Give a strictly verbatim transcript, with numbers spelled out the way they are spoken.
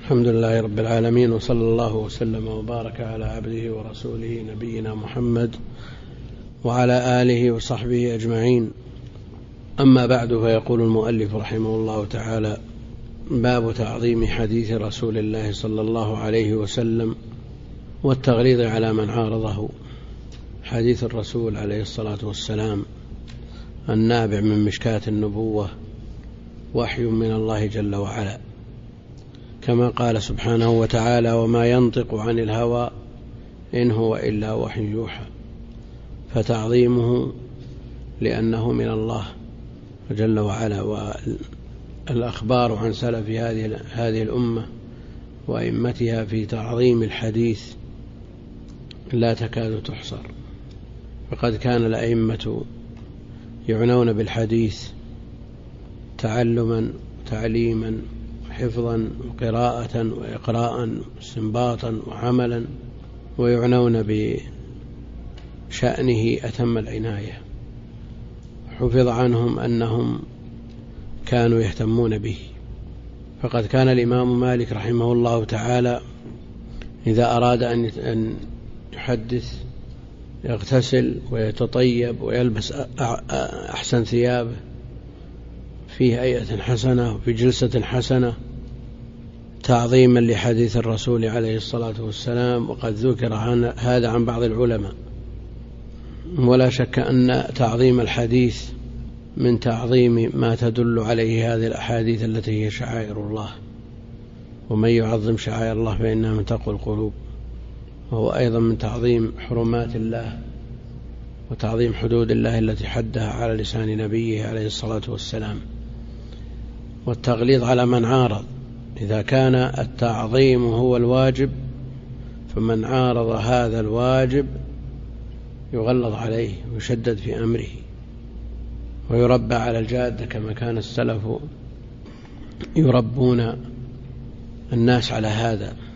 الحمد لله رب العالمين، وصلى الله وسلم وبارك على عبده ورسوله نبينا محمد وعلى آله وصحبه أجمعين. أما بعد، فيقول المؤلف رحمه الله تعالى: باب تعظيم حديث رسول الله صلى الله عليه وسلم والتغليظ على من عارضه. حديث الرسول عليه الصلاة والسلام النابع من مشكاة النبوة وحي من الله جل وعلا، كما قال سبحانه وتعالى: وما ينطق عن الهوى إن هو إلا وحي يوحى. فتعظيمه لأنه من الله جل وعلا. والأخبار عن سلف هذه الأمة وأئمتها في تعظيم الحديث لا تكاد تحصر، فقد كان الأئمة يعنون بالحديث تعلما تعليما حفظا وقراءة وإقراء واستنباطا وعملا، ويعنون بشأنه أتم العناية. حفظ عنهم أنهم كانوا يهتمون به، فقد كان الإمام مالك رحمه الله تعالى إذا أراد أن يحدث يغتسل ويتطيب ويلبس أحسن ثيابه في هيئة حسنة وفي جلسة حسنة تعظيما لحديث الرسول عليه الصلاة والسلام. وقد ذكر هذا عن بعض العلماء، ولا شك أن تعظيم الحديث من تعظيم ما تدل عليه هذه الأحاديث التي هي شعائر الله، ومن يعظم شعائر الله فإنها من تقوى القلوب، وهو أيضا من تعظيم حرمات الله وتعظيم حدود الله التي حدها على لسان نبيه عليه الصلاة والسلام. والتغليظ على من عارض، إذا كان التعظيم هو الواجب فمن عارض هذا الواجب يغلظ عليه ويشدد في أمره ويربى على الجادة، كما كان السلف يربون الناس على هذا.